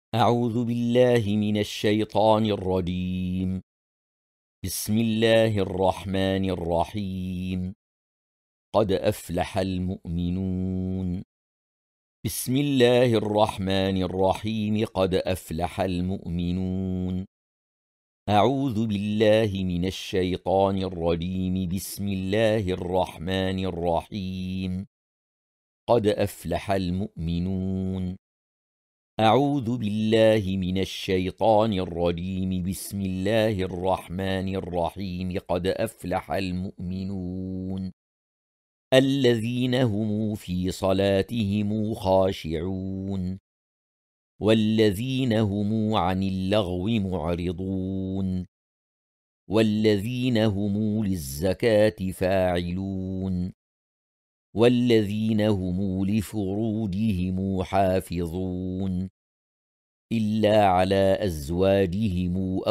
أعوذ بالله من الشيطان الرجيم. بسم الله الرحمن الرحيم. قد أفلح المؤمنون. بسم الله الرحمن الرحيم. قد أفلح المؤمنون. أعوذ بالله من الشيطان الرجيم. بسم الله الرحمن الرحيم. قد أفلح المؤمنون. أعوذ بالله من الشيطان الرجيم. بسم الله الرحمن الرحيم. قد أفلح المؤمنون الذين هم في صلاتهم خاشعون والذين هم عن اللغو معرضون والذين هم للزكاة فاعلون والذين هم لفروجهم حافظون إلا على أزواجهم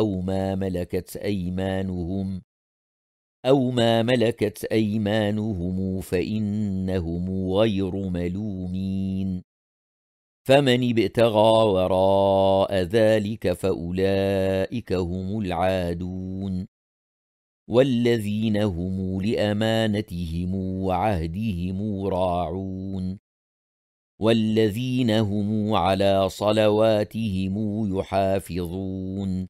أو ما ملكت أيمانهم فإنهم غير ملومين. فمن ابتغى وراء ذلك فأولئك هم العادون والذين هم لأمانتهم وعهدهم راعون والذين هم على صلواتهم يحافظون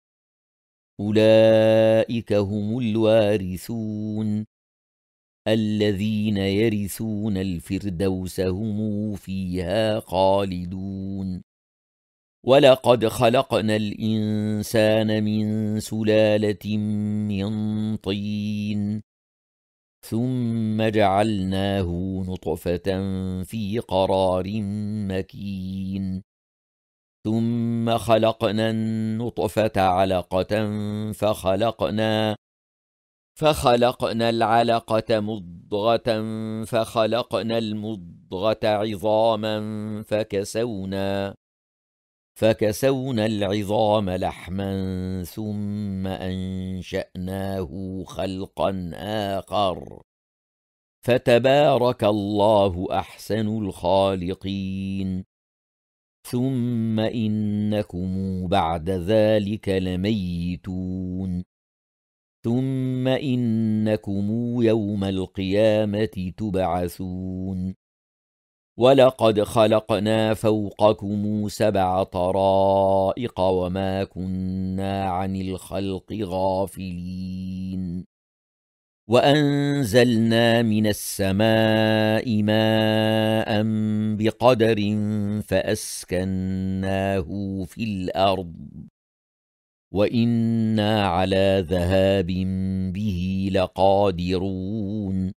أولئك هم الوارثون الذين يرثون الفردوس هم فيها خالدون. ولقد خلقنا الإنسان من سلالة من طين ثم جعلناه نطفة في قرار مكين ثم خلقنا النطفة علقة فخلقنا العلقة مضغة فخلقنا المضغة عظاما فكسونا العظام لحما ثم أنشأناه خلقا آخر فتبارك الله أحسن الخالقين. ثم إنكم بعد ذلك لميتون ثم إنكم يوم القيامة تبعثون. ولقد خلقنا فوقكم 7 طرائق وما كنا عن الخلق غافلين. وأنزلنا من السماء ماء بقدر فأسكناه في الأرض وإنا على ذهاب به لقادرون.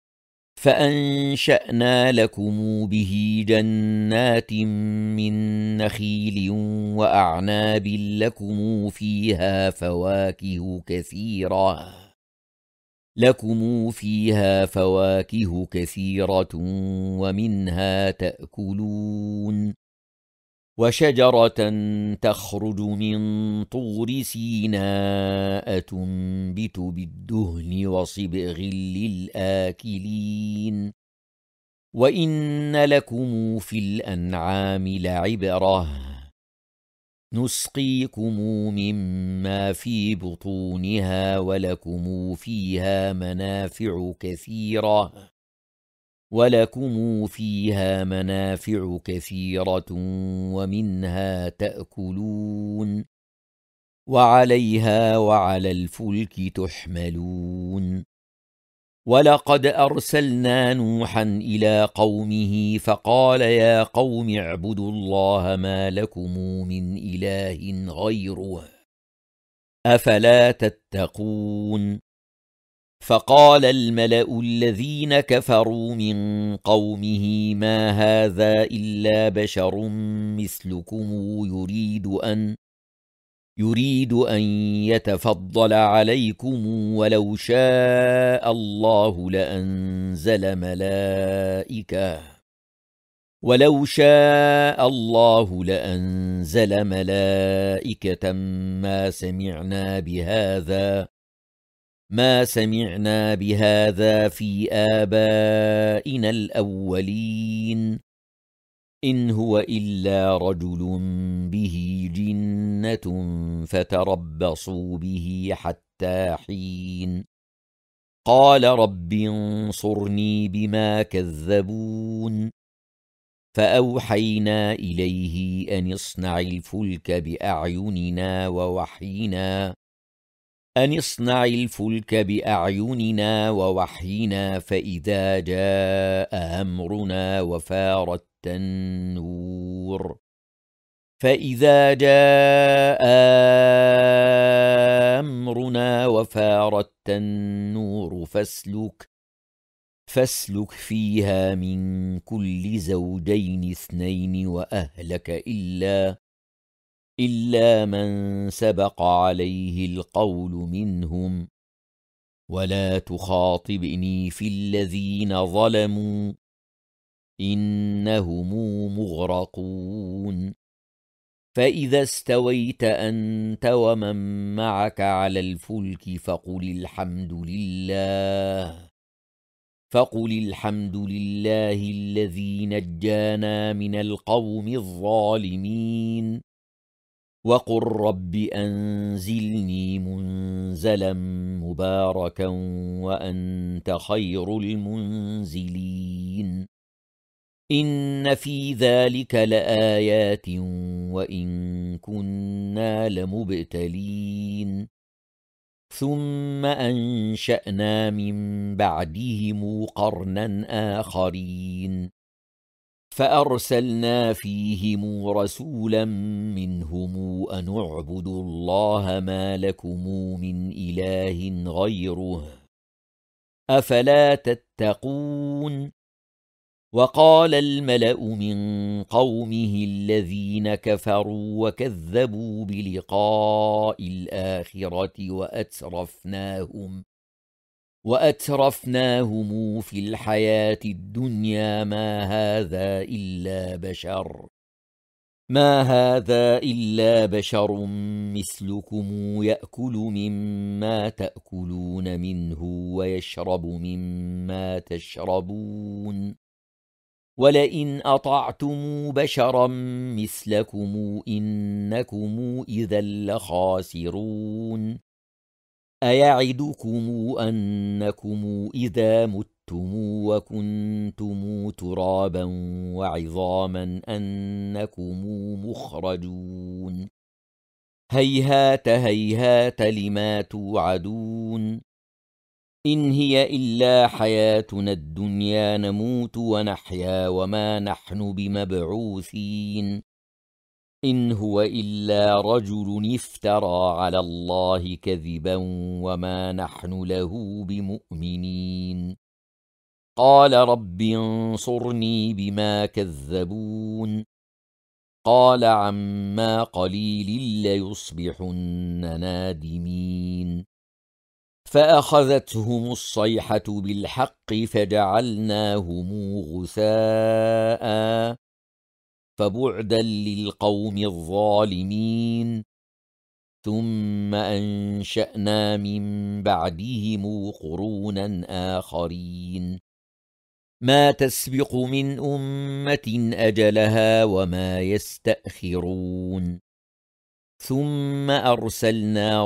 فأنشأنا لكم به جنات من نخيل وأعناب لكم فيها فواكه كثيرة ومنها تأكلون. وشجرة تخرج من طور سيناء تنبت بالدهن وصبغ للآكلين. وإن لكم في الأنعام لعبرة نسقيكم مما في بطونها ولكم فيها منافع كثيرة ومنها تأكلون وعليها وعلى الفلك تحملون. ولقد أرسلنا نوحا إلى قومه فقال يا قوم اعبدوا الله ما لكم من إله غيره أفلا تتقون. فقال الملأ الذين كفروا من قومه ما هذا إلا بشر مثلكم يريد أن يتفضل عليكم ولو شاء الله لأنزل ملائكة ما سمعنا بهذا في آبائنا الأولين إن هو إلا رجل به جنة فتربصوا به حتى حين قال رب انصرني بما كذبون فأوحينا إليه أن اصنع الفلك بأعيننا ووحينا فإذا جاء أمرنا وفارت النور فاسلك فيها من كل زوجين اثنين وأهلك إلا من سبق عليه القول منهم ولا تخاطبني في الذين ظلموا إنهم مغرقون فإذا استويت أنت ومن معك على الفلك فقل الحمد لله الذي نجانا من القوم الظالمين وقل رب أنزلني منزلا مباركا وأنت خير المنزلين إن في ذلك لآيات وإن كنا لمبتلين ثم أنشأنا من بعدهم قرنا آخرين فأرسلنا فيهم رسولا منهم أن اعبدوا الله ما لكم من إله غيره أفلا تتقون وقال الملأ من قومه الذين كفروا وكذبوا بلقاء الآخرة وأترفناهم في الحياة الدنيا ما هذا إلا بشر مثلكم يأكل مما تأكلون منه ويشرب مما تشربون ولئن أطعتم بشرا مثلكم إنكم إذا لخاسرون أيعدكم أنكم إذا متم وكنتم ترابا وعظاما أنكم مخرجون هيهات هيهات لما توعدون إن هي إلا حياتنا الدنيا نموت ونحيا وما نحن بمبعوثين إن هو إلا رجل افترى على الله كذبا وما نحن له بمؤمنين قال رب انصرني بما كذبون قال عما قليل ليصبحن نادمين فأخذتهم الصيحة بالحق فجعلناهم غثاء فبعدا للقوم الظالمين ثم أنشأنا من بعدهم قرونا آخرين ما تسبق من أمة أجلها وما يستأخرون ثم أرسلنا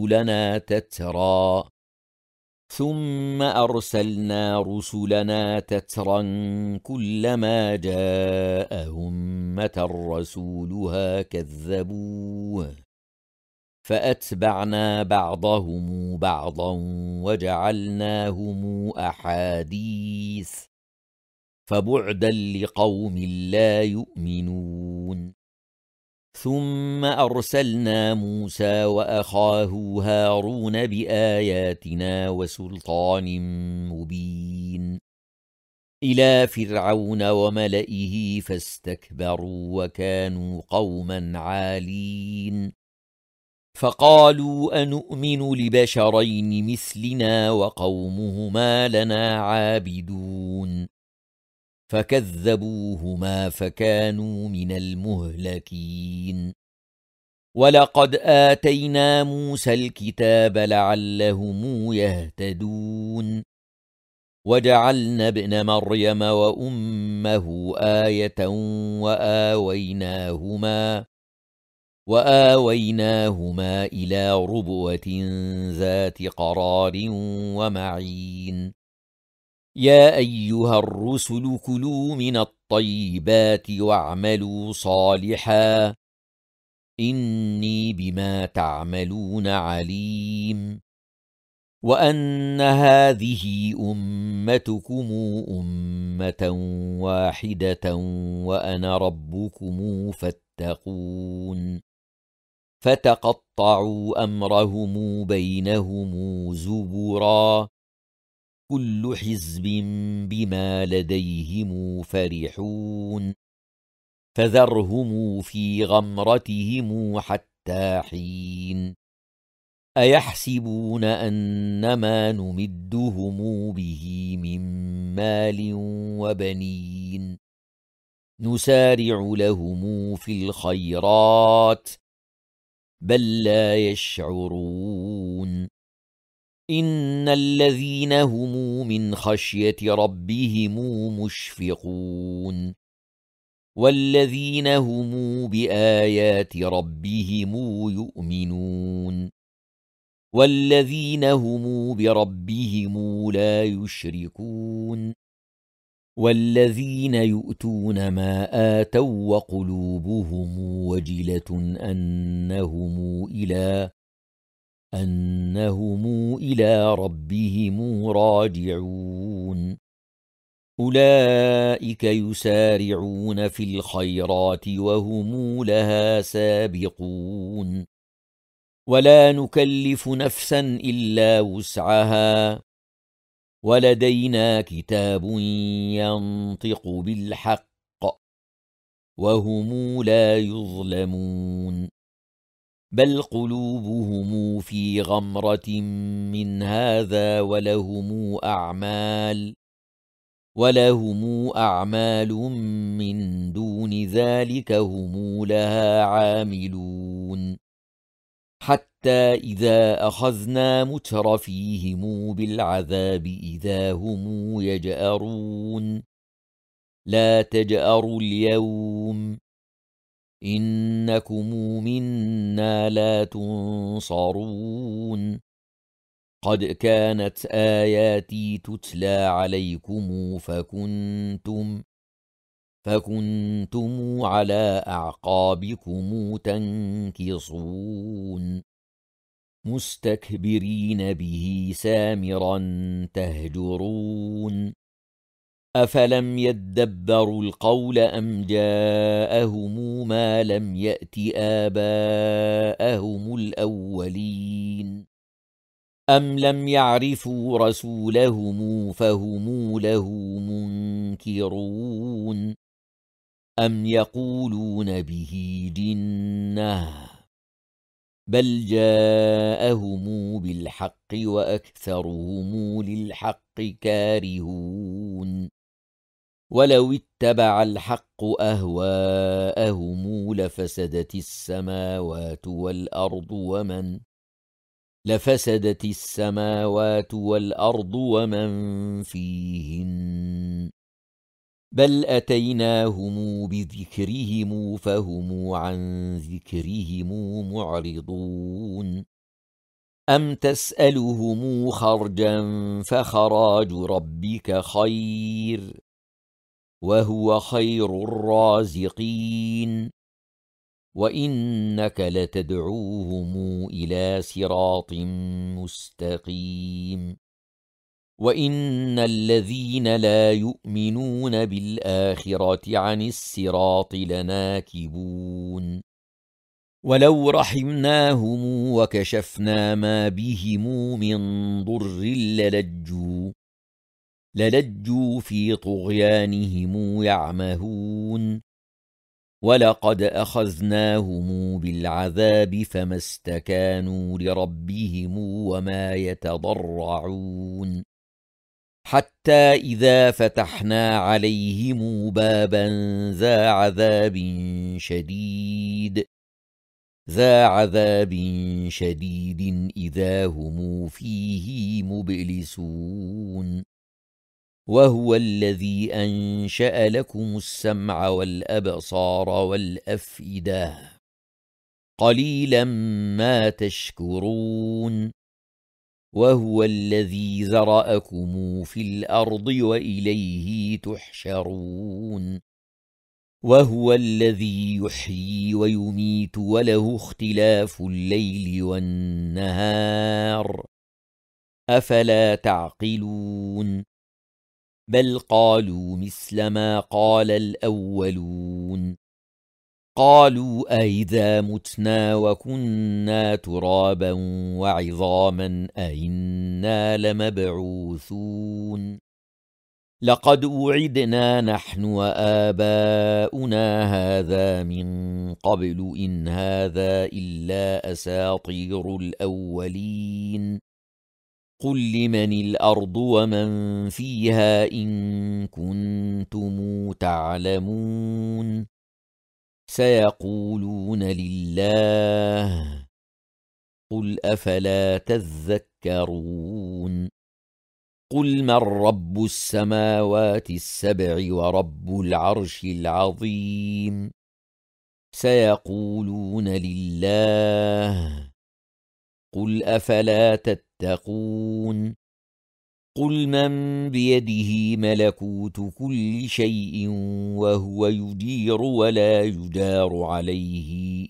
رسلنا تترا كلما جاء أمة رسولها كذبوه فأتبعنا بعضهم بعضا وجعلناهم أحاديث فبعدا لقوم لا يؤمنون ثم أرسلنا موسى وأخاه هارون بآياتنا وسلطان مبين إلى فرعون وملئه فاستكبروا وكانوا قوما عالين فقالوا أنؤمن لبشرين مثلنا وقومهما لنا عابدون فكذبوهما فكانوا من المهلكين ولقد آتينا موسى الكتاب لعلهم يهتدون وجعلنا ابن مريم وأمه آية وآويناهما إلى ربوة ذات قرار ومعين يا أيها الرسل كلوا من الطيبات واعملوا صالحا إني بما تعملون عليم وأن هذه أمتكم أمة واحدة وأنا ربكم فاتقون فتقطعوا أمرهم بينهم زبرا كل حزب بما لديهم فرحون فذرهم في غمرتهم حتى حين أيحسبون أنما نمدهم به من مال وبنين نسارع لهم في الخيرات بل لا يشعرون إن الذين هم من خشية ربهم مشفقون والذين هم بآيات ربهم يؤمنون والذين هم بربهم لا يشركون والذين يؤتون ما آتوا وقلوبهم وجلة أنهم إلى ربهم راجعون أولئك يسارعون في الخيرات وهم لها سابقون ولا نكلف نفسا إلا وسعها ولدينا كتاب ينطق بالحق وهم لا يظلمون بل قلوبهم في غمرة من هذا ولهم أعمال من دون ذلك هم لها عاملون حتى إذا أخذنا مترفيهم بالعذاب إذا هم يجأرون لا تجأروا اليوم إنكم منا لا تنصرون قد كانت آياتي تتلى عليكم فكنتم على أعقابكم تنكصون مستكبرين به سامرا تهجرون أفلم يدبروا القول أم جاءهم ما لم يأت آباءهم الأولين أم لم يعرفوا رسولهم فهم له منكرون أم يقولون به جنة بل جاءهم بالحق وأكثرهم للحق كارهون ولو اتبع الحق أهواءهم لفسدت السماوات والأرض ومن فيهن بل أتيناهم بذكرهم فهم عن ذكرهم معرضون أم تسألهم خرجا فخراج ربك خير وهو خير الرازقين وإنك لتدعوهم إلى صراط مستقيم وإن الذين لا يؤمنون بالآخرة عن الصراط لناكبون ولو رحمناهم وكشفنا ما بهم من ضر للجوا في طغيانهم يعمهون ولقد أخذناهم بالعذاب فما استكانوا لربهم وما يتضرعون حتى إذا فتحنا عليهم بابا ذا عذاب شديد إذا هم فيه مبلسون وهو الذي أنشأ لكم السمع والأبصار والأفئدة قليلا ما تشكرون وهو الذي ذرأكم في الأرض وإليه تحشرون وهو الذي يحيي ويميت وله اختلاف الليل والنهار أفلا تعقلون بل قالوا مثل ما قال الأولون قالوا أئذا متنا وكنا ترابا وعظاما أئنا لمبعوثون لقد وعدنا نحن وآباؤنا هذا من قبل إن هذا إلا أساطير الأولين قل لمن الأرض ومن فيها إن كنتم تعلمون سيقولون لله قل أفلا تذكرون قل من رب السماوات السبع ورب العرش العظيم سيقولون لله قل أفلا تتقون قل من بيده ملكوت كل شيء وهو يجير ولا يجار عليه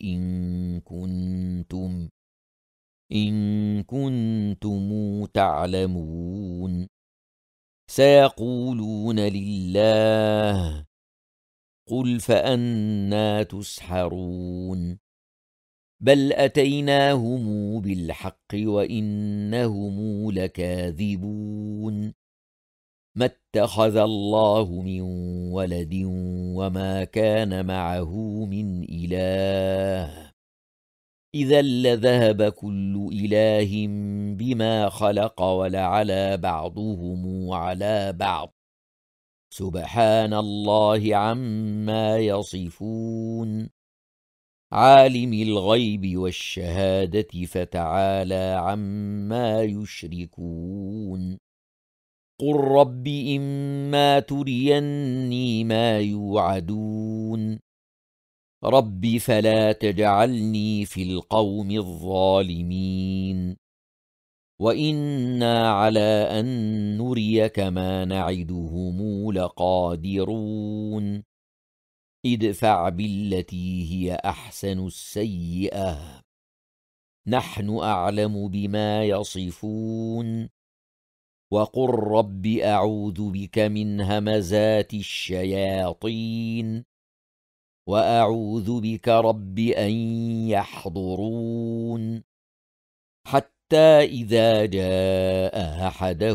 إن كنتم تعلمون سيقولون لله قل فأنى تسحرون بل أتيناهم بالحق وإنهم لكاذبون ما اتخذ الله من ولد وما كان معه من إله إذا لذهب كل إله بما خلق ولعلى بعضهم على بعض سبحان الله عما يصفون عالم الغيب والشهادة فتعالى عما يشركون قل رب إما تريني ما يوعدون رب فلا تجعلني في القوم الظالمين وإنا على أن نريك ما نعدهم لقادرون ادفع بالتي هي أحسن السيئة نحن أعلم بما يصفون وقل رب أعوذ بك من همزات الشياطين وأعوذ بك رب أن يحضرون حتى إذا جاء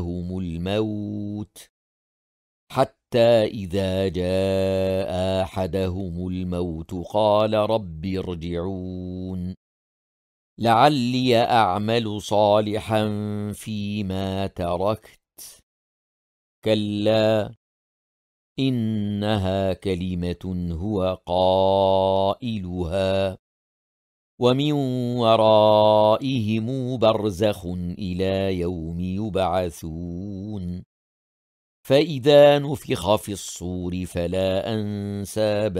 أحدهم الموت قال رب ارجعون لعلي أعمل صالحا فيما تركت كلا إنها كلمة هو قائلها ومن ورائهم برزخ إلى يوم يبعثون فإذا نفخ في الصور فلا أنساب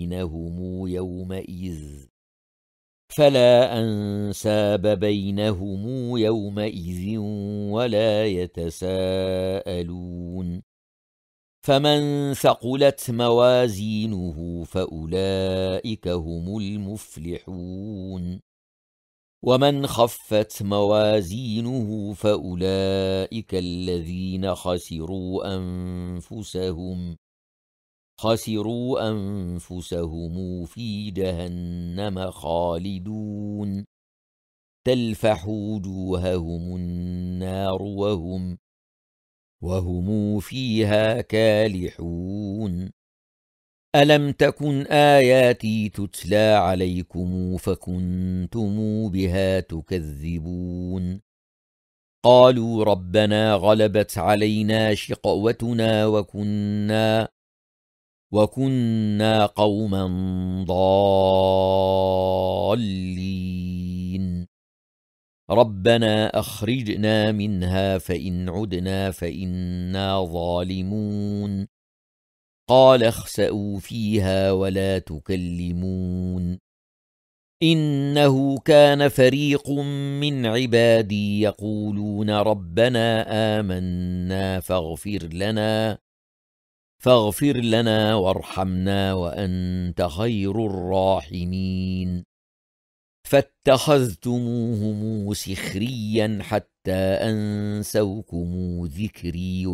بينهم يومئذ ولا يتساءلون فمن ثقلت موازينه فأولئك هم المفلحون ومن خفت موازينه فأولئك الذين خسروا أنفسهم في جهنم خالدون تلفح وجوههم النار وهم فيها كالحون ألم تكن آياتي تتلى عليكم فكنتم بها تكذبون قالوا ربنا غلبت علينا شقوتنا وكنا قوما ضالين ربنا أخرجنا منها فإن عدنا فإنا ظالمون قال اخسئوا فيها ولا تكلمون إنه كان فريق من عبادي يقولون ربنا آمنا فاغفر لنا وارحمنا وأنت خير الراحمين فاتخذتموهم سخريا حتى أنسوكم ذكري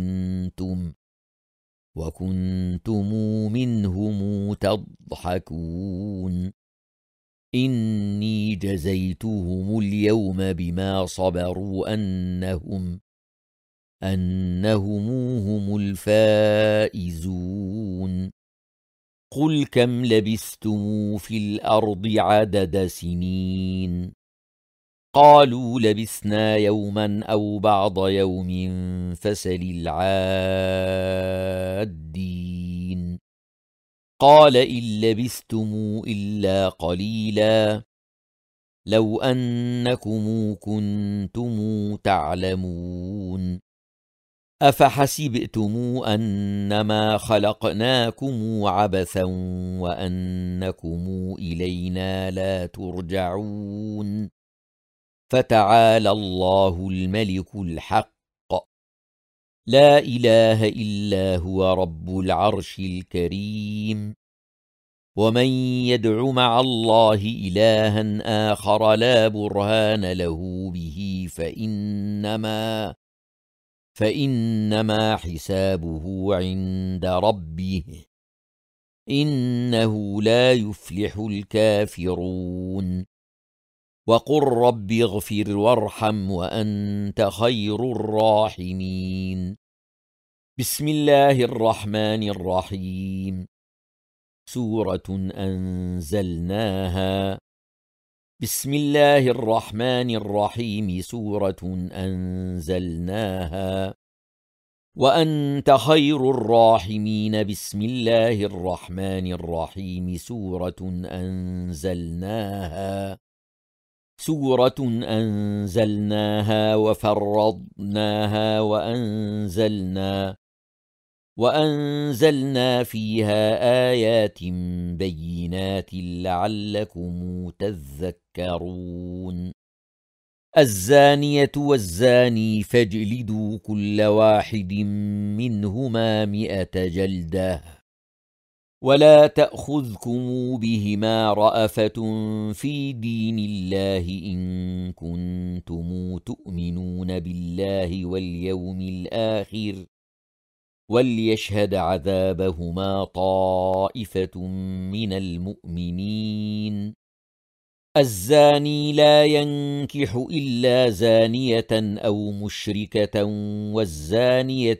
وكنتم منهم تضحكون إني جزيتهم اليوم بما صبروا أنهم هم الفائزون قل كم لبثتم في الأرض عدد سنين قالوا لبثنا يوما أو بعض يوم فسل العادين قال إن لبثتم إلا قليلا لو أنكم كنتم تعلمون أفحسبتم أنما خلقناكم عبثا وأنكم إلينا لا ترجعون فتعالى الله الملك الحق لا إله إلا هو رب العرش الكريم ومن يدع مع الله إلها آخر لا برهان له به فإنما حسابه عند ربه إنه لا يفلح الكافرون وقل رب اغفر وارحم وأنت خير الراحمين بسم الله الرحمن الرحيم سورة أنزلناها بسم الله الرحمن الرحيم سورة أنزلناها وأنت خير الراحمين بسم الله الرحمن الرحيم سورة أنزلناها وفرضناها وأنزلنا فيها آيات بينات لعلكم تذكرون الزانية والزاني فاجلدوا كل واحد منهما 100 جلدة ولا تأخذكم بهما رأفة في دين الله إن كنتم تؤمنون بالله واليوم الآخر وليشهد عذابهما طائفة من المؤمنين الزاني لا ينكح إلا زانية أو مشركة والزانية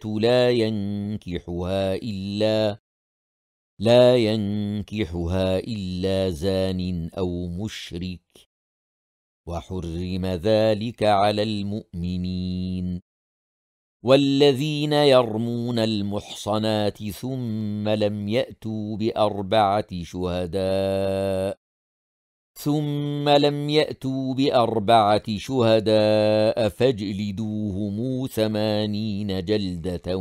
لا ينكحها إلا زان أو مشرك وحرم ذلك على المؤمنين والذين يرمون المحصنات ثم لم يأتوا بأربعة شهداء فاجلدوهم 80 جلدة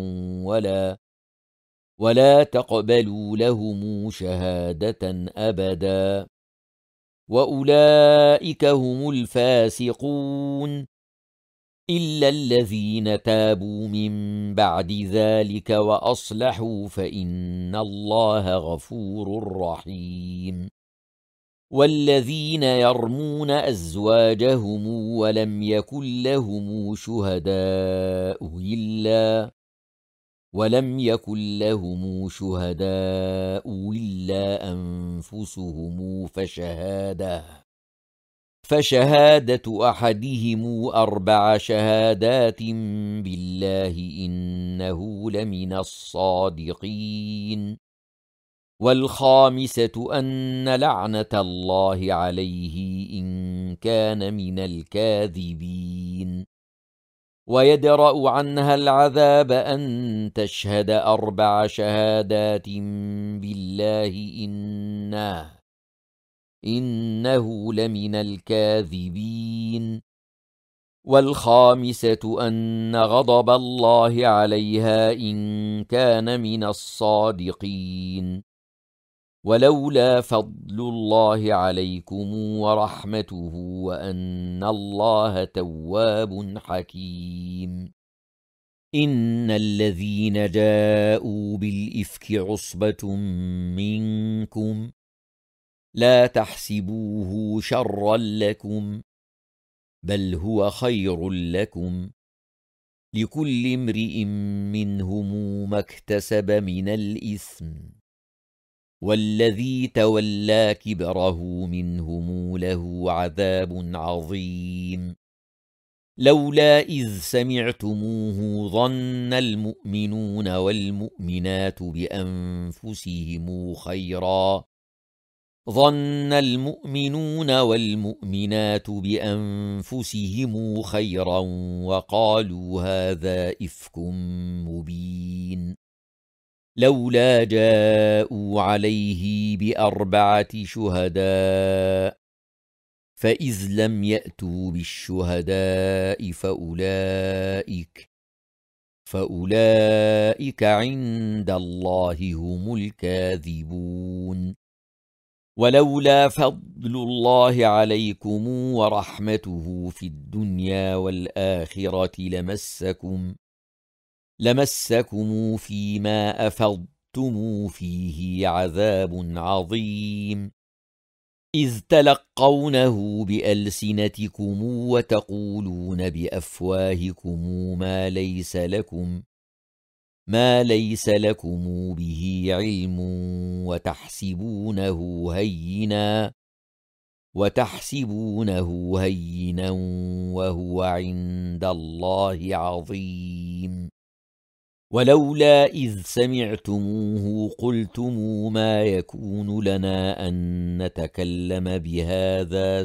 ولا تقبلوا لهم شهادة أبدا وأولئك هم الفاسقون إلا الذين تابوا من بعد ذلك وأصلحوا فإن الله غفور رحيم والذين يرمون أزواجهم ولم يكن لهم شهداء إلا أنفسهم فشهادة أحدهم 4 شهادات بالله إنه لمن الصادقين والخامسة أن لعنة الله عليه إن كان من الكاذبين ويدرأ عنها العذاب أن تشهد 4 شهادات بالله إنه لمن الكاذبين والخامسة أن غضب الله عليها إن كان من الصادقين. ولولا فضل الله عليكم ورحمته وأن الله تواب حكيم. إن الذين جاءوا بالإفك عصبة منكم لا تحسبوه شرا لكم بل هو خير لكم، لكل امرئ منهم ما اكتسب من الإثم، والذي تولى كبره منهم له عذاب عظيم. لولا إذ سمعتموه ظن المؤمنون والمؤمنات بأنفسهم خيرا وقالوا هذا إفك مبين. لولا جاءوا عليه بأربعة شهداء فإذ لم يأتوا بالشهداء فأولئك عند الله هم الكاذبون. ولولا فضل الله عليكم ورحمته في الدنيا والآخرة لمسكم فيما أفضتم فيه عذاب عظيم، إذ تلقونه بألسنتكم وتقولون بأفواهكم ما ليس لكم به علم وتحسبونه هينا وهو عند الله عظيم. ولولا إذ سمعتموه قلتم ما يكون لنا أن نتكلم بهذا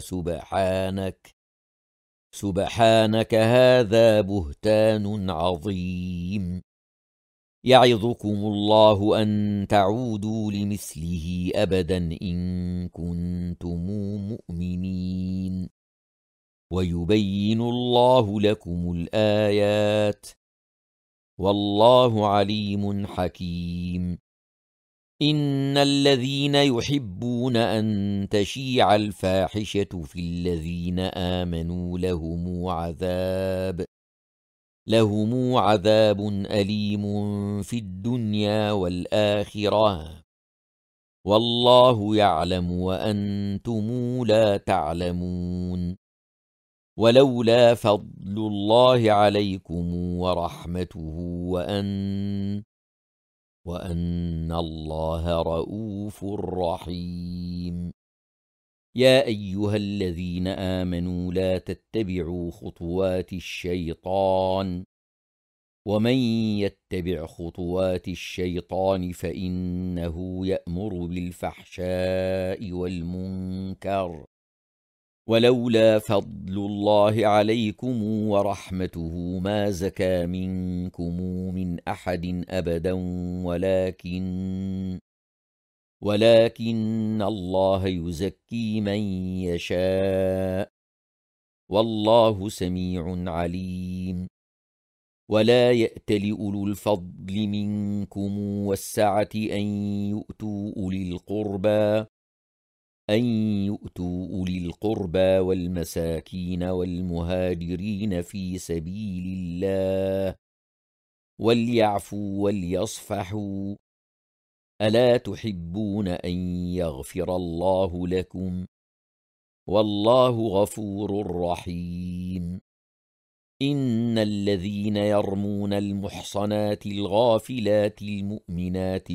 سبحانك هذا بهتان عظيم. يعظكم الله أن تعودوا لمثله أبدا إن كنتم مؤمنين، ويبين الله لكم الآيات والله عليم حكيم. إن الذين يحبون أن تشيع الفاحشة في الذين آمنوا لهم عذاب أليم في الدنيا والآخرة، والله يعلم وأنتم لا تعلمون. ولولا فضل الله عليكم ورحمته وأن الله رؤوف رحيم. يا أيها الذين آمنوا لا تتبعوا خطوات الشيطان، ومن يتبع خطوات الشيطان فإنه يأمر بالفحشاء والمنكر. ولولا فضل الله عليكم ورحمته ما زكى منكم من أحد أبدا ولكن الله يزكي من يشاء والله سميع عليم. ولا يأتل أولو الفضل منكم والسعة أن يؤتوا أولي القربى والمساكين والمهاجرين في سبيل الله وليعفوا وليصفحوا، ألا تحبون أن يغفر الله لكم والله غفور رحيم. إن الذين يرمون المحصنات الغافلات المؤمنات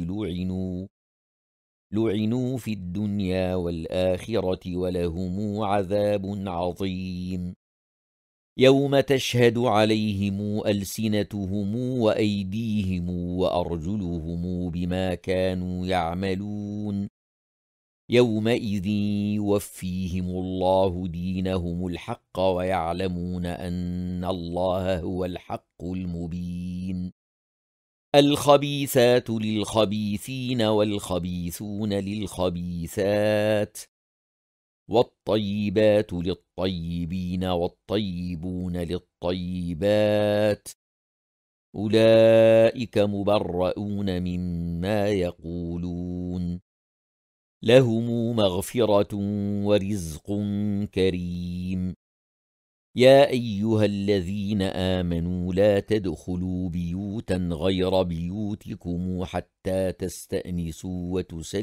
لعنوا في الدنيا والآخرة ولهم عذاب عظيم. يوم تشهد عليهم ألسنتهم وأيديهم وأرجلهم بما كانوا يعملون، يومئذ يوفيهم الله دينهم الحق ويعلمون أن الله هو الحق المبين. الخبيثات للخبيثين والخبيثون للخبيثات، والطيبات للطيبين والطيبون للطيبات أولئك مبرؤون مما يقولون لهم مغفرة ورزق كريم يا أيها الذين آمنوا لا تدخلوا بيوتا غير بيوتكم حتى تستأنسوا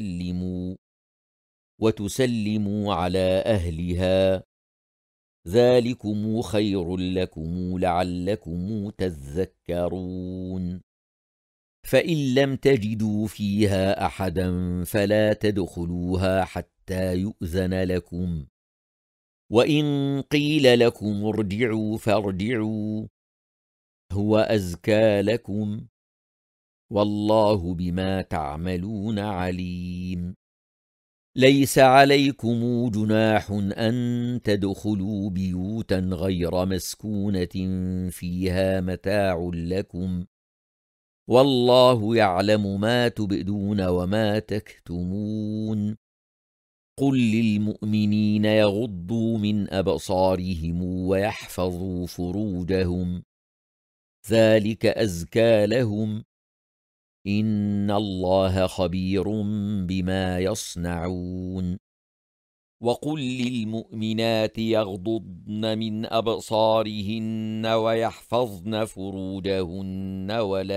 وتسلموا على أهلها ذلكم خير لكم لعلكم تذكرون فإن لم تجدوا فيها أحدا فلا تدخلوها حتى يؤذن لكم وإن قيل لكم ارجعوا فارجعوا هو أزكى لكم والله بما تعملون عليم ليس عليكم جناح أن تدخلوا بيوتا غير مسكونة فيها متاع لكم والله يعلم ما تبدون وما تكتمون قل للمؤمنين يغضوا من أبصارهم ويحفظوا فروجهم ذلك أزكى لهم إن الله خبير بما يصنعون وقل للمؤمنات يغضضن من أبصارهن ويحفظن فروجهن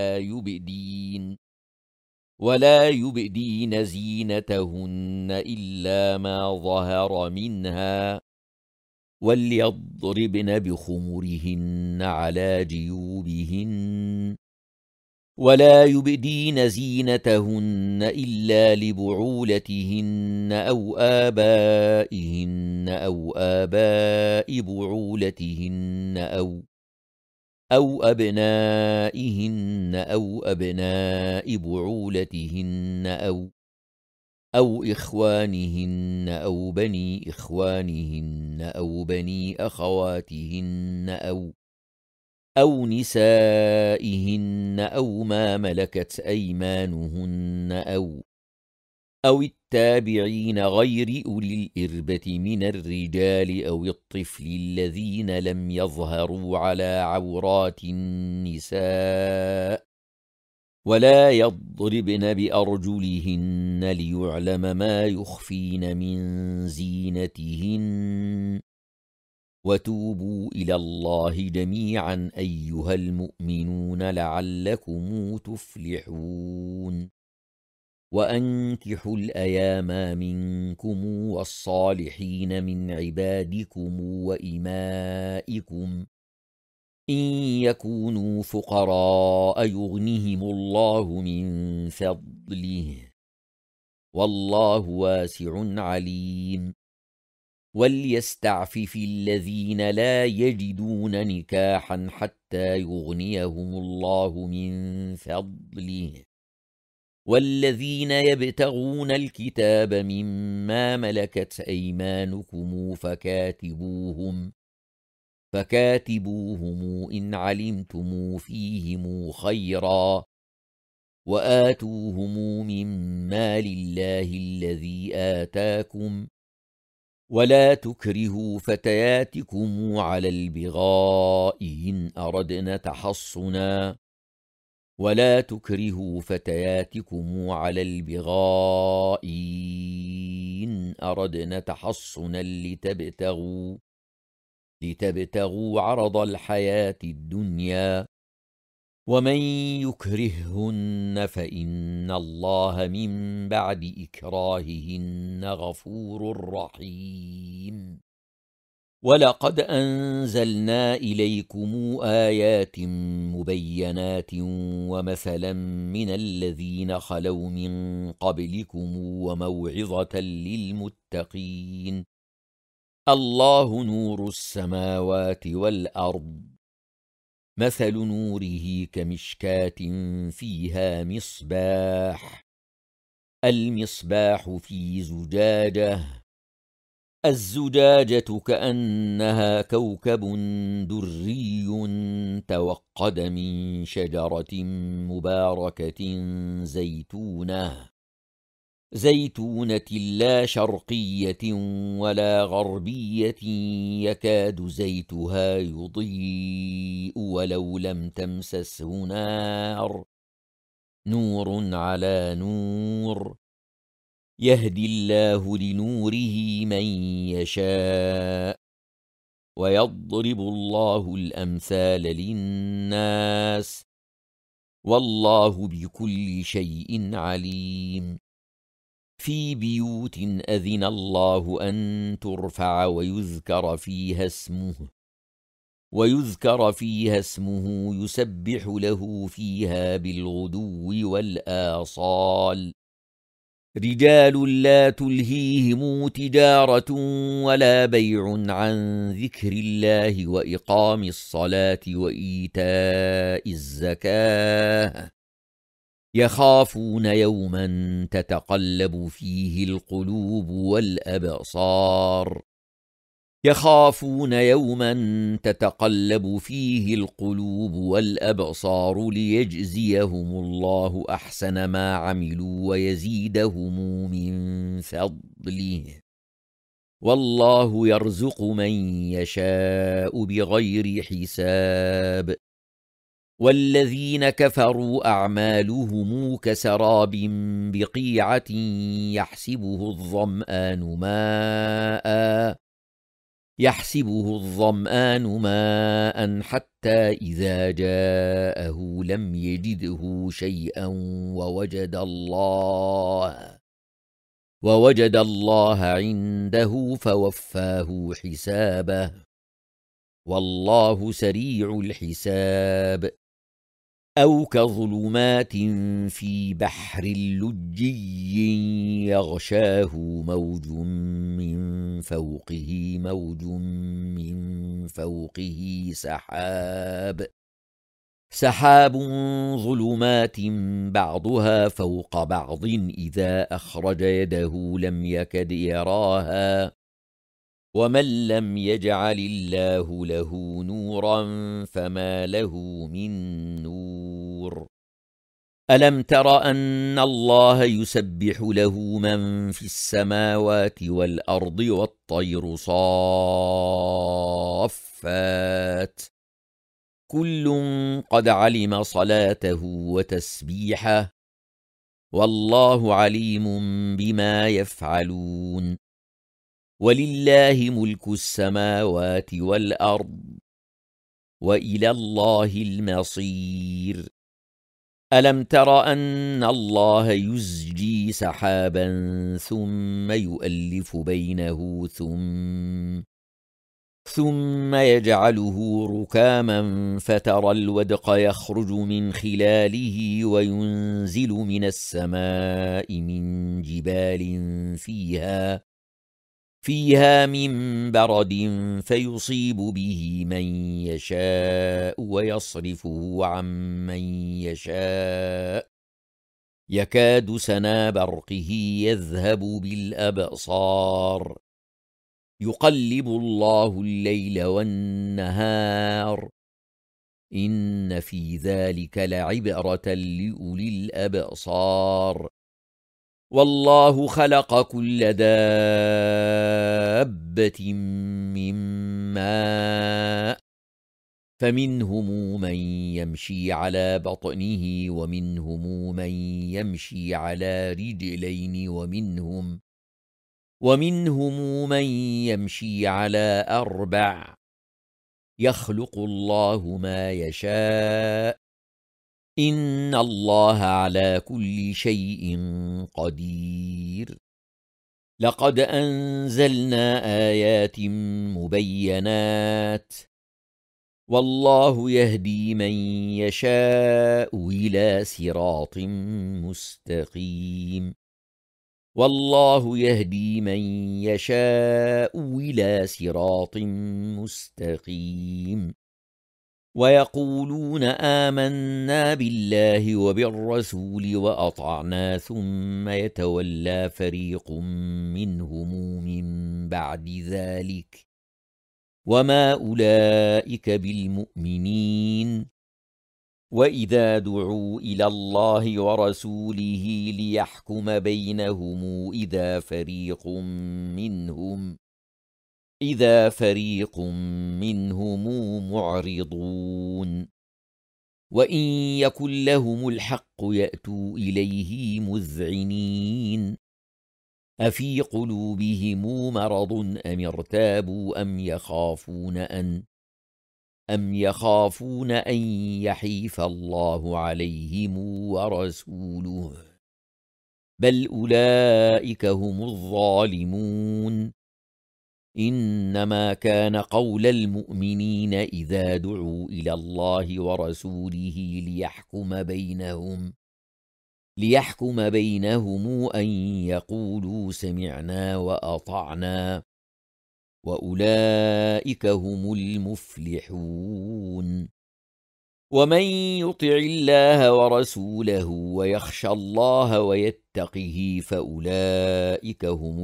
ولا يبدين زينتهن إلا ما ظهر منها وليضربن بخمرهن على جيوبهن ولا يبدين زينتهن إلا لبعولتهن أو آباء بعولتهن أو أبنائهن أو أبناء بعولتهن أو إخوانهن أو بني إخوانهن أو بني أخواتهن أو نسائهن أو ما ملكت أيمانهن أو التابعين غير أولي الإربة من الرجال أو الطفل الذين لم يظهروا على عورات النساء ولا يضربن بأرجلهن ليعلم ما يخفين من زينتهن وتوبوا إلى الله جميعا أيها المؤمنون لعلكم تفلحون وأنكحوا الأيام منكم والصالحين من عبادكم وإمائكم إن يكونوا فقراء يغنهم الله من فضله والله واسع عليم وليستعفف الذين لا يجدون نكاحا حتى يغنيهم الله من فضله والذين يبتغون الكتاب مما ملكت أيمانكم فكاتبوهم إن علمتم فيهم خيرا وآتوهم من مال الله الذي آتاكم ولا تكرهوا فتياتكم على البغاء إن أردنا تحصنا لتبتغوا عرض الحياة الدنيا ومن يكرههن فإن الله من بعد إكراههن غفور رحيم ولقد أنزلنا إليكم آيات مبينات ومثلا من الذين خلوا من قبلكم وموعظة للمتقين الله نور السماوات والأرض مثل نوره كمشكاة فيها المصباح في زجاجة الزجاجة كأنها كوكب دري توقد من شجرة مباركة زيتونة زيتونة لا شرقية ولا غربية يكاد زيتها يضيء ولو لم تمسسه نار نور على نور يهدي الله لنوره من يشاء ويضرب الله الأمثال للناس والله بكل شيء عليم في بيوت أذن الله أن ترفع ويذكر فيها اسمه يسبح له فيها بالغدو والآصال رجال لا تلهيهم تجارة ولا بيع عن ذكر الله وإقام الصلاة وإيتاء الزكاة يخافون يوما تتقلب فيه القلوب والأبصار ليجزيهم الله أحسن ما عملوا ويزيدهم من فضله والله يرزق من يشاء بغير حساب والذين كفروا أعمالهم كسراب بقيعة يحسبه الظمآن ماء حتى إذا جاءه لم يجده شيئا ووجد الله عنده فوفاه حسابه والله سريع الحساب أو كظلمات في بحر لجي يغشاه موج من فوقه سحاب ظلمات بعضها فوق بعض إذا أخرج يده لم يكد يراها ومن لم يجعل الله له نورا فما له من نور ألم تر أن الله يسبح له من في السماوات والأرض والطير صافات كل قد علم صلاته وتسبيحه والله عليم بما يفعلون ولله ملك السماوات والأرض وإلى الله المصير ألم تر أن الله يزجي سحابا ثم يؤلف بينه ثم يجعله ركاما فترى الودق يخرج من خلاله وينزل من السماء من جبال فيها من برد فيصيب به من يشاء ويصرفه عن من يشاء يكاد سنا برقه يذهب بالأبصار يقلب الله الليل والنهار إن في ذلك لعبرة لأولي الأبصار والله خلق كل دابة من ماء فمنهم من يمشي على بطنه ومنهم من يمشي على رجلين ومنهم من يمشي على أربع يخلق الله ما يشاء إن الله على كل شيء قدير لقد أنزلنا آيات مبينات والله يهدي من يشاء إلى صراط مستقيم ويقولون آمنا بالله وبالرسول وأطعنا ثم يتولى فريق منهم من بعد ذلك وما أولئك بالمؤمنين وإذا دعوا إلى الله ورسوله ليحكم بينهم إذا فريق منهم معرضون وإن يكن لهم الحق يأتوا إليه مذعنين أفي قلوبهم مرض أم ارتابوا أم يخافون أن يحيف الله عليهم ورسوله بل أولئك هم الظالمون إنما كان قول المؤمنين إذا دعوا إلى الله ورسوله ليحكم بينهم أن يقولوا سمعنا وأطعنا وأولئك هم المفلحون ومن يطع الله ورسوله ويخشى الله ويتقه فأولئك هم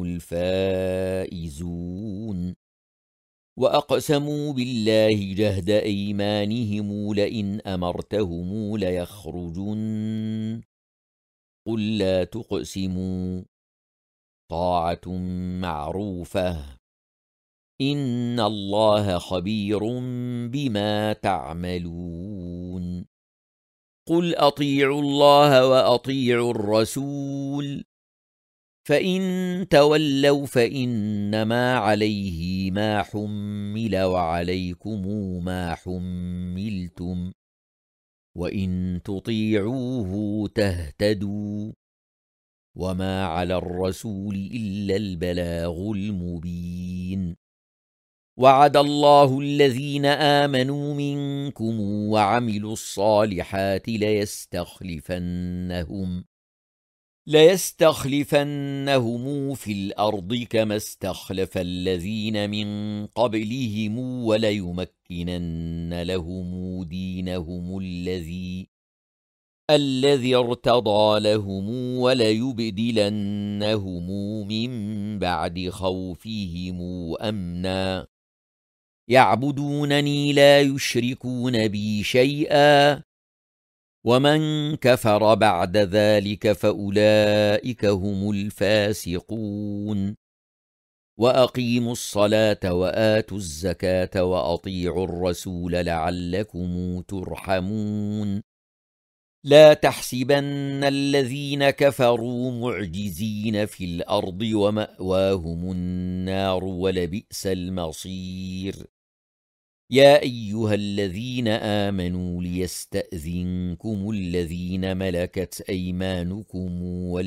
الفائزون وأقسموا بالله جهد أيمانهم لئن أمرتهم ليخرجن قل لا تقسموا طاعة معروفة إن الله خبير بما تعملون قل أطيعوا الله وأطيعوا الرسول فإن تولوا فإنما عليه ما حمل وعليكم ما حملتم وإن تطيعوه تهتدوا وما على الرسول إلا البلاغ المبين وعد الله الذين آمنوا منكم وعملوا الصالحات ليستخلفنهم في الأرض كما استخلف الذين من قبلهم وليمكنن لهم دينهم الذي ارتضى لهم وليبدلنهم من بعد خوفهم أمنا يعبدونني لا يشركون بي شيئا ومن كفر بعد ذلك فأولئك هم الفاسقون وأقيموا الصلاة وآتوا الزكاة وأطيعوا الرسول لعلكم ترحمون لا تحسبن الذين كفروا معجزين في الأرض ومأواهم النار ولبئس المصير يا أيها الذين آمنوا ليستأذنكم الذين ملكت أيمانكم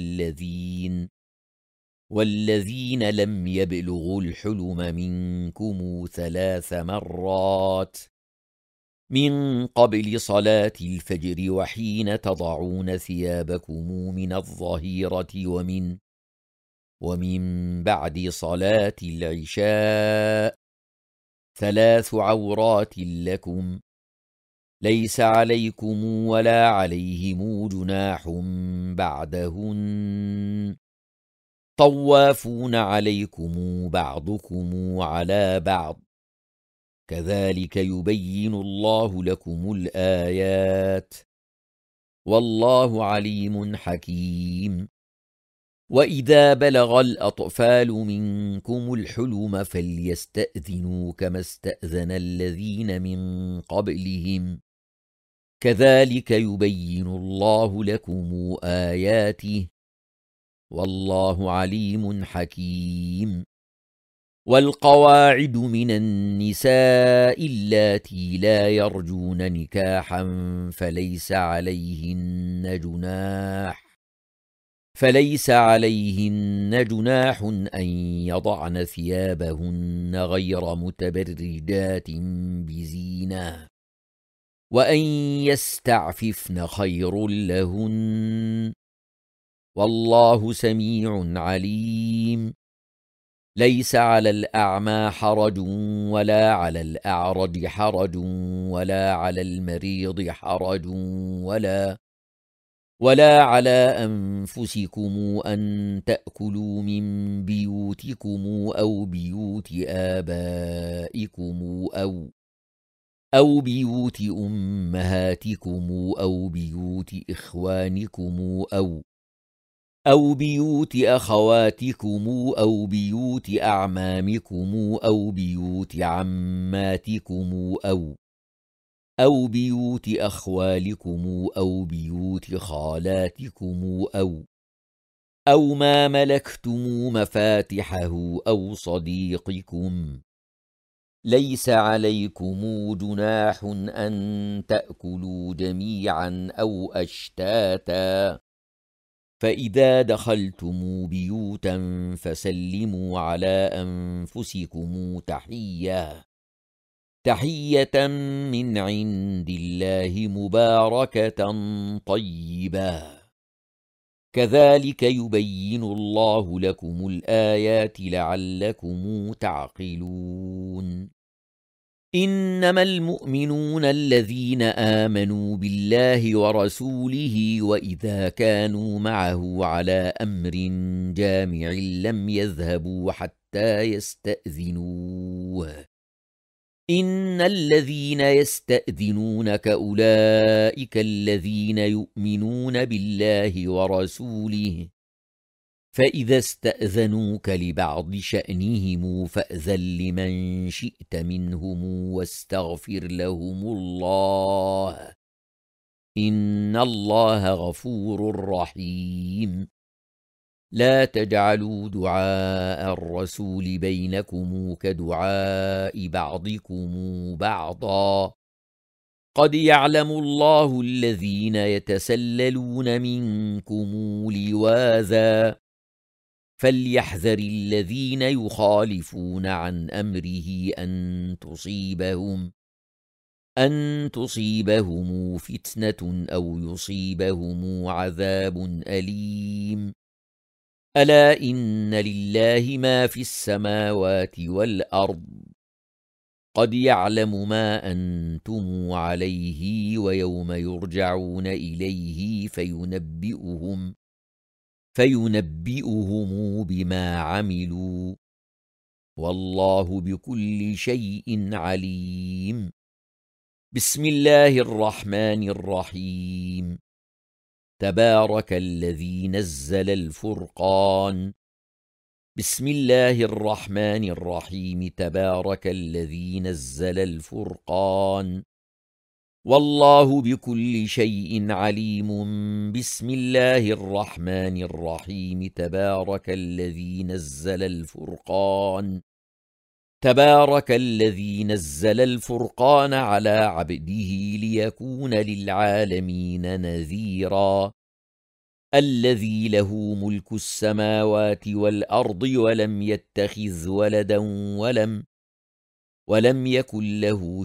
والذين لم يبلغوا الحلم منكم 3 مرات من قبل صلاة الفجر وحين تضعون ثيابكم من الظهيرة ومن بعد صلاة العشاء 3 عورات لكم ليس عليكم ولا عليهم جناح بعدهن طوافون عليكم بعضكم على بعض كذلك يبين الله لكم الآيات والله عليم حكيم وإذا بلغ الأطفال منكم الحلم فليستأذنوا كما استأذن الذين من قبلهم كذلك يبين الله لكم آياته والله عليم حكيم والقواعد من النساء اللاتي لا يرجون نكاحا فليس عليهن جناح أن يضعن ثيابهن غير متبرجات بزينة وأن يستعففن خير لهن والله سميع عليم ليس على الأعمى حرج ولا على الأعرج حرج ولا على المريض حرج ولا على أنفسكم أن تأكلوا من بيوتكم أو بيوت آبائكم أو بيوت أمهاتكم أو بيوت إخوانكم أو بيوت أخواتكم أو بيوت أعمامكم أو بيوت عماتكم أو بيوت أخوالكم أو بيوت خالاتكم أو ما ملكتم مفاتحه أو صديقكم. ليس عليكم جناح أن تأكلوا جميعا أو أشتاتا، فإذا دخلتم بيوتا فسلموا على أنفسكم تحية من عند الله مباركة طيبة. كذلك يبين الله لكم الآيات لعلكم تعقلون. إنما المؤمنون الذين آمنوا بالله ورسوله وإذا كانوا معه على أمر جامع لم يذهبوا حتى يستأذنوه. إن الذين يستأذنونك أولئك الذين يؤمنون بالله ورسوله، فإذا استأذنوك لبعض شأنهم فأذن لمن شئت منهم واستغفر لهم الله، إن الله غفور رحيم. لا تجعلوا دعاء الرسول بينكم كدعاء بعضكم بعضا، قد يعلم الله الذين يتسللون منكم لواذا، فليحذر الذين يخالفون عن أمره أن تصيبهم فتنة أو يصيبهم عذاب أليم. ألا إن لله ما في السماوات والأرض، قد يعلم ما أنتم عليه ويوم يرجعون إليه فينبئهم بما عملوا، والله بكل شيء عليم. بسم الله الرحمن الرحيم. تبارك الذي نزل الفرقان. بسم الله الرحمن الرحيم. تبارك الذي نزل الفرقان، والله بكل شيء عليم. بسم الله الرحمن الرحيم. تبارك الذي نزل الفرقان. تبارك الذي نزل الفرقان على عبده ليكون للعالمين نذيرا. الذي له ملك السماوات والأرض ولم يتخذ ولدا ولم يكن له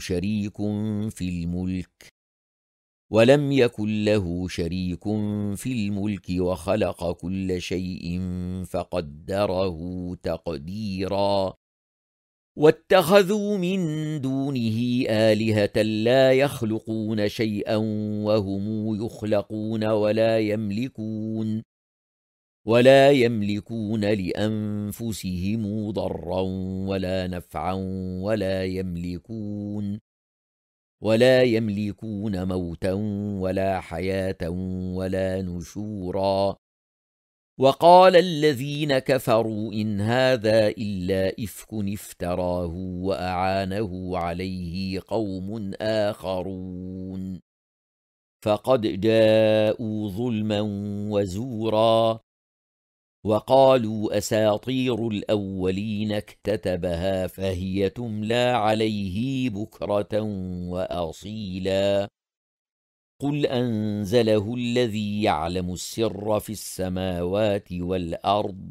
شريك في الملك وخلق كل شيء فقدره تقديرا. واتخذوا من دونه آلهة لا يخلقون شيئا وهم يخلقون ولا يملكون لأنفسهم ضرا ولا نفعا ولا يملكون موتا ولا حياة ولا نشورا. وقال الذين كفروا إن هذا إلا إفك افتراه وأعانه عليه قوم آخرون، فقد جاءوا ظلما وزورا. وقالوا أساطير الأولين اكتتبها فهي تملى عليه بكرة وأصيلا. قل أنزله الذي يعلم السر في السماوات والأرض،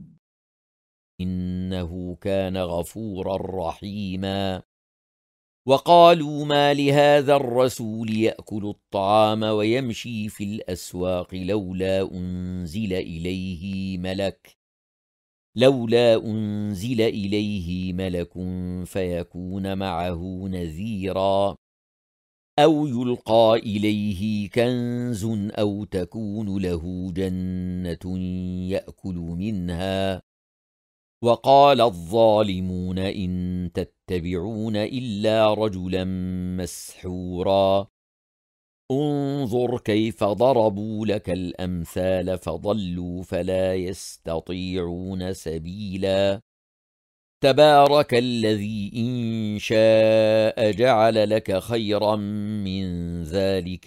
إنه كان غفورا رحيما. وقالوا ما لهذا الرسول يأكل الطعام ويمشي في الأسواق لولا أنزل إليه ملك فيكون معه نذيرا، أو يلقى إليه كنز أو تكون له جنة يأكل منها. وقال الظالمون إن يتبعون إلا رجلا مسحورا انظر كيف ضربوا لك الأمثال فضلوا فلا يستطيعون سبيلا تبارك الذي إن شاء جعل لك خيرا من ذلك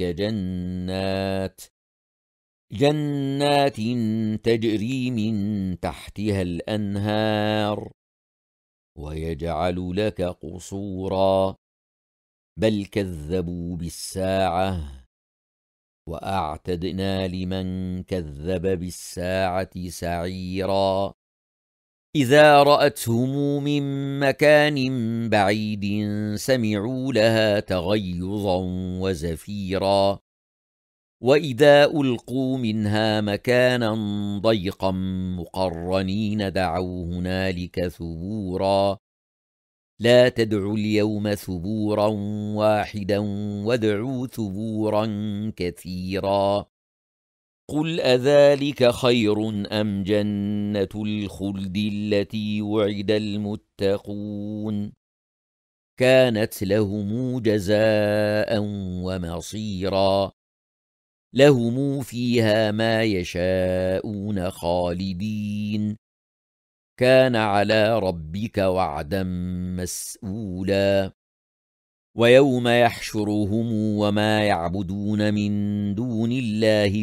جنات تجري من تحتها الأنهار ويجعل لك قصورا بل كذبوا بالساعة وأعتدنا لمن كذب بالساعة سعيرا إذا رأتهم من مكان بعيد سمعوا لها تغيظا وزفيرا وإذا ألقوا منها مكانا ضيقا مقرنين دعوا هنالك ثبورا لا تدعوا اليوم ثبورا واحدا وادعوا ثبورا كثيرا قل أذلك خير أم جنة الخلد التي وعد المتقون كانت لهم جزاء ومصيرا لهم فيها ما يشاءون خالدين كان على ربك وعدا مسئولا ويوم يحشرهم وما يعبدون من دون الله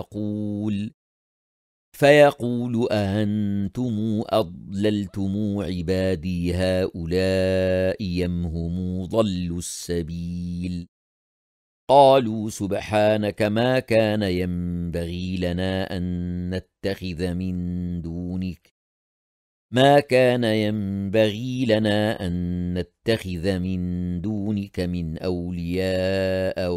فيقول أأنتم أضللتم عبادي هؤلاء أم هم ضلوا السبيل قالوا سبحانك ما كان ينبغي لنا أن نتخذ من دونك من أولياء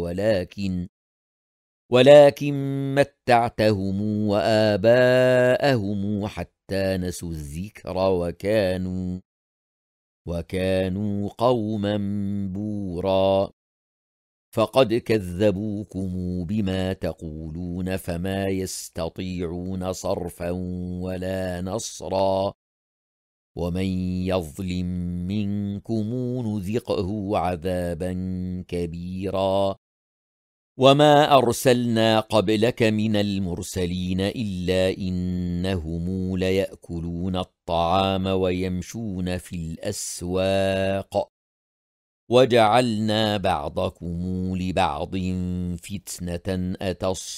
ولكن متعتهم وآباءهم حتى نسوا الذكر وكانوا قوما بورا فقد كذبوكم بما تقولون فما يستطيعون صرفا ولا نصرا ومن يظلم منكم نذقه عذابا كبيرا وما أرسلنا قبلك من المرسلين إلا إنهم ليأكلون الطعام ويمشون في الأسواق وجعلنا بعضكم لبعض فتنة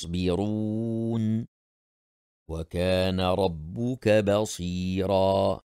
أتصبرون وكان ربك بصيرا